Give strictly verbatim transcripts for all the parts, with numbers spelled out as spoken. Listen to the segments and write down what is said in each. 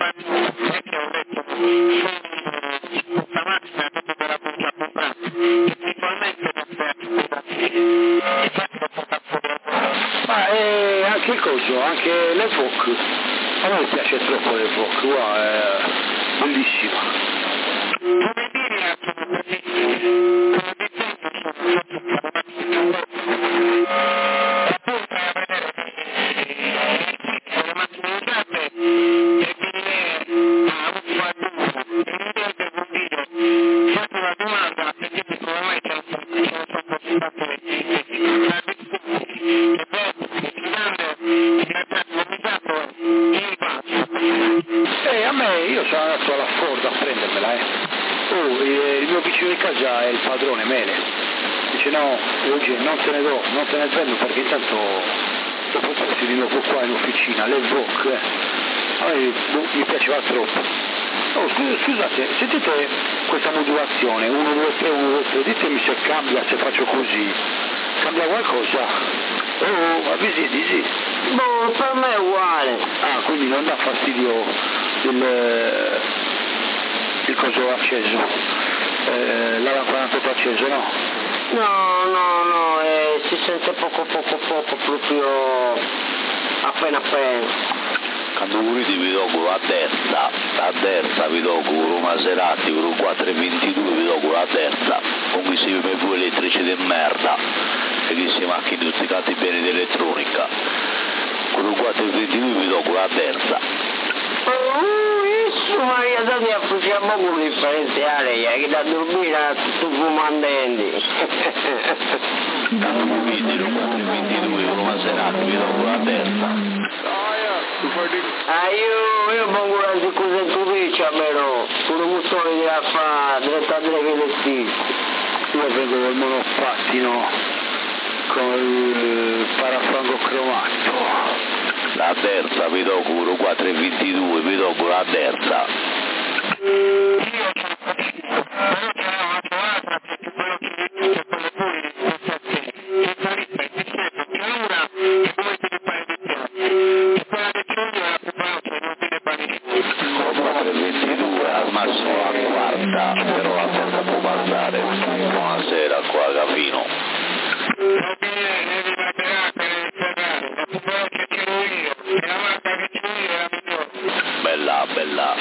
Ma eh, anche il coso, anche l'Evoque, a me piace troppo l'Evoque, wow, è bellissima. Eh, a me, io sono andato alla Ford a prendermela, eh. Oh, eh, il mio vicino di casa è il padrone Mele. Dice no, oggi non te ne do, non te ne prendo perché intanto dopo porti di nuovo qua in officina, l'Evoque, eh. A me boh, mi piaceva troppo. Oh, scu- scusate, sentite questa modulazione, uno, due, tre, uno, due, tre, ditemi se cambia, se faccio così. Cambia qualcosa? Oh, avvisi, disi. Boh, per me è uguale. Ah, quindi non dà fastidio il, il coso acceso, eh, la lampada tutto acceso, no? No, no, no, eh, si sente poco, poco, poco, proprio appena appena. Quando volete vi do con la terza, la terza vi do con un Maserati, con un quattro ventidue vi do con la terza, con questi miei due elettrici di merda, e queste macchine tutti catti bene di elettronica, con un quattro ventidue vi do con la terza. Oh, isso, Maria Dania, facciamo con il differenziale, che da dormire a tutti fumandenti. Quando volete un quattro ventidue con un Maserati vi do con la terza. Ah, io, io pongo una circostanza però, con un motore di Raffa, trentatré veloci. Io vengo col monopattino, con il parafrango cromatico. La terza vi do con un quattro ventidue, vi do con la terza. quattro ventidue al massimo la quarta, però la terza può passare. Buonasera qua a Capino. Bella, bella.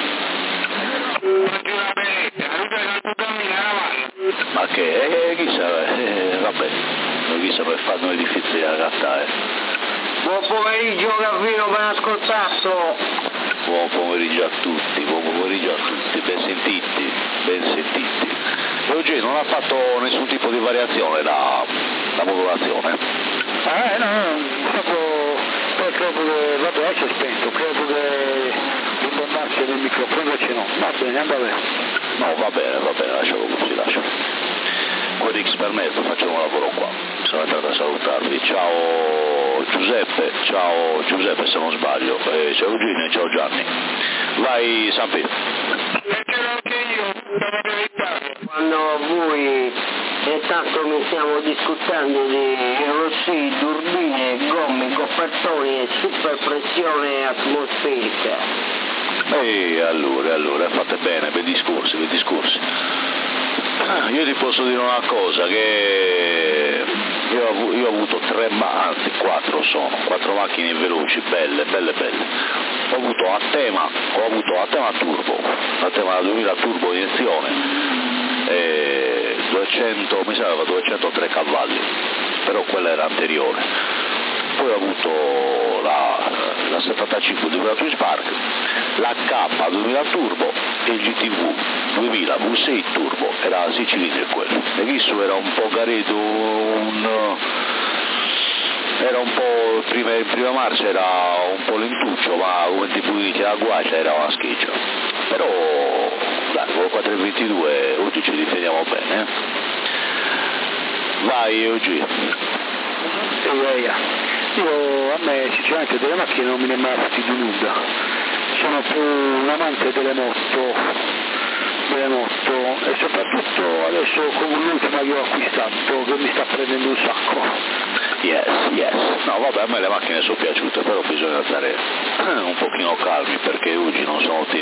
Ma che? Eh, chissà, eh, vabbè, chissà per fare noi difficili da gattare. Buon pomeriggio Capino, ben ascoltato. Buon pomeriggio a tutti, buon pomeriggio a tutti, ben sentiti, ben sentiti. E oggi non ha fatto nessun tipo di variazione la, la modulazione? Ah, eh, no, no, proprio, poi credo che, vabbè, adesso è spento, credo che ritornarsi nel microfono, invece no, va bene, andiamo a vedere. No, va bene, va bene, lascialo così, lascialo. Quadrix per me, facciamo un lavoro qua, sono entrato a salutarvi. Ciao Giuseppe, ciao Giuseppe se non sbaglio, eh, ciao Eugenio e ciao Gianni. Vai Sampi. Quando voi intanto mi stiamo discutendo di rossi, turbine, gomme, copertoni e super pressione atmosferica. E allora, allora, fate bene, bei discorsi, bei discorsi. Io ti posso dire una cosa, che io ho, avuto, io ho avuto tre, ma anzi quattro sono, quattro macchine veloci, belle, belle, belle. Ho avuto a tema, ho avuto a tema turbo, a tema duemila turbo iniezione, e duecento, mi sembrava duecentotre cavalli, però quella era anteriore. Poi ho avuto la, la settantacinque duemila Twin Spark, la K duemila turbo e il G T V duemila V sei turbo, era sei cilindri quello. E visto era un po' gareto, un, era un po', prima, in prima marcia era un po' lentuccio, ma come ti dice la guacia era una schiccia. Però dai, con il quattro ventidue oggi ci difendiamo bene. Eh? Vai oggi. Io, a me sinceramente delle macchine non me ne è mai fastidio nulla, sono più un amante delle moto, delle moto e soprattutto adesso con l'ultima che ho acquistato che mi sta prendendo un sacco. Yes, yes. No vabbè, a me le macchine sono piaciute, però bisogna stare un pochino calmi perché oggi non sono tempi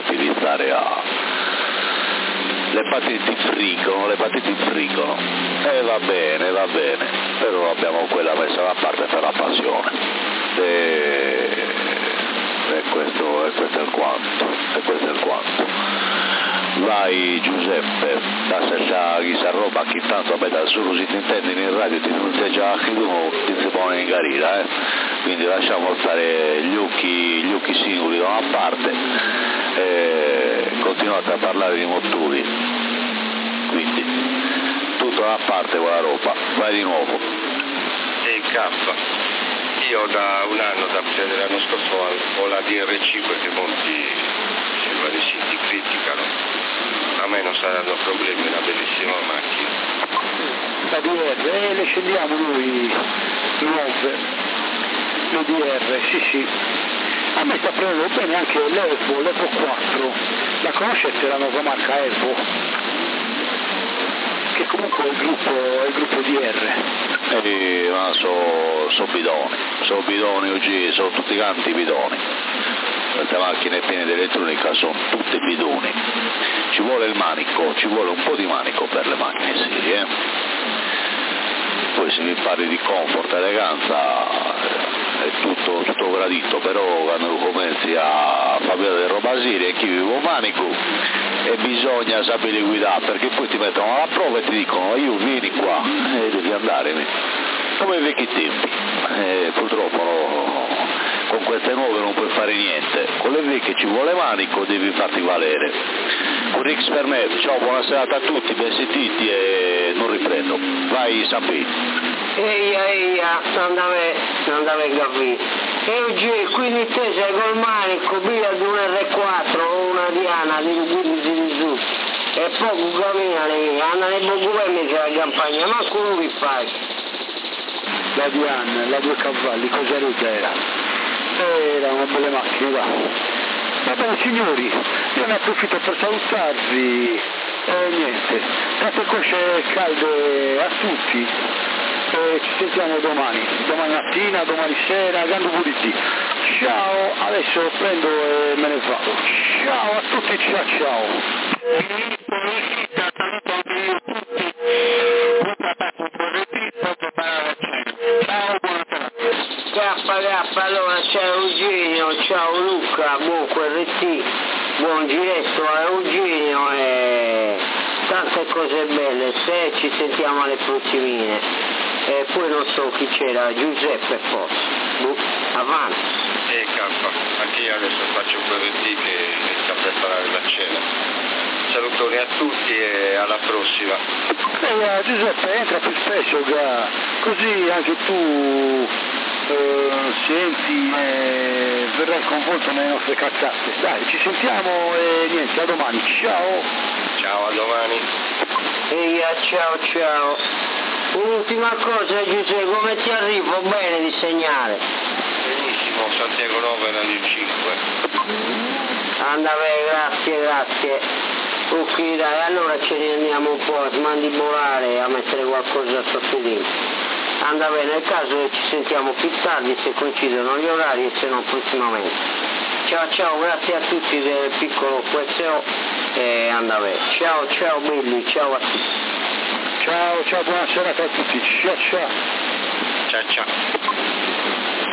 andare a... le patenti friggono, le patenti friggono, e va bene, va bene, però abbiamo quella messa da parte per la passione, e, e, questo, e questo è il quanto, e questo è il quanto. Vai Giuseppe, da senza chissà roba che tanto a solo si intende in radio ti non sei già che tu ti si pone in carriera, eh? Quindi lasciamo stare gli occhi, gli occhi singoli da una parte e continuate a parlare di motori, quindi tutto da una parte quella roba, vai di nuovo. E K, io da un anno, da l'anno scorso ho la D R cinque che molti vari siti criticano. A me non saranno problemi, una bellissima macchina. La D R, eh, le scegliamo noi nuove, le D R, sì sì. A me sta prendendo bene anche l'Evo, l'Evo quattro. La conoscete la nuova marca Evo? Che comunque è il gruppo, è il gruppo D R. Eh, ma sono so bidoni, sono bidoni oggi, sono tutti quanti bidoni. Queste macchine piene di elettronica sono tutte bidoni. Ci vuole il manico, ci vuole un po' di manico per le macchine serie. Eh? Poi se mi parli di comfort, eleganza, è tutto, tutto gradito, però quando cominci a fare vedere roba seria, chi vive un manico e bisogna sapere guidare, perché poi ti mettono alla prova e ti dicono io vieni qua e devi andare come i vecchi tempi. E purtroppo no, con queste nuove non puoi fare niente, con le vecchie ci vuole manico, devi farti valere. Un Rix per me, ciao, buona serata a tutti, ben sentiti e non riprendo. Vai Sampi. Eia, eia, non deve, non deve capire. E oggi, quindi te sei col manico, via di un R quattro o una Diana di quindici di su. E poco cammina lì, anda nei boccupermi c'è la campagna, ma come vi fai? La Diana, la due cavalli, cosa era? Era una bella macchina, va. Va bene signori, io ne approfitto per salutarvi e niente, tante cosce calde a tutti e ci sentiamo domani, domani mattina, domani sera, grande puliti. Ciao, adesso prendo e me ne vado. Ciao a tutti, ciao ciao. Allora ciao Eugenio, ciao Luca, buon Q R T, buon giretto a Eugenio e tante cose belle, se ci sentiamo alle prossimine. E poi non so chi c'era, Giuseppe forse, boh, avanti. E K, anche io adesso faccio un Q R T che sta per preparare la cena. Salutoni a tutti e alla prossima. Eh, Giuseppe, entra più spesso, così anche tu Uh, senti e uh, verrai coinvolto nelle nostre cazzate. Dai, ci sentiamo e niente, a domani, ciao! Ciao, a domani! Eia, ciao ciao! Un'ultima cosa Giuseppe, come ti arrivo bene di segnare? Benissimo, Santiago nove, Radio cinque. Anda bene, grazie, grazie. Ok dai, allora ce ne andiamo un po' a smandibolare, a mettere qualcosa sotto dentro. Anda bene, nel caso ci sentiamo più tardi se coincidono gli orari e se no prossimamente. Ciao ciao, grazie a tutti del piccolo Q S O e anda bene. Ciao ciao belli, ciao a tutti. Ciao ciao, buona serata a tutti, ciao ciao. Ciao ciao.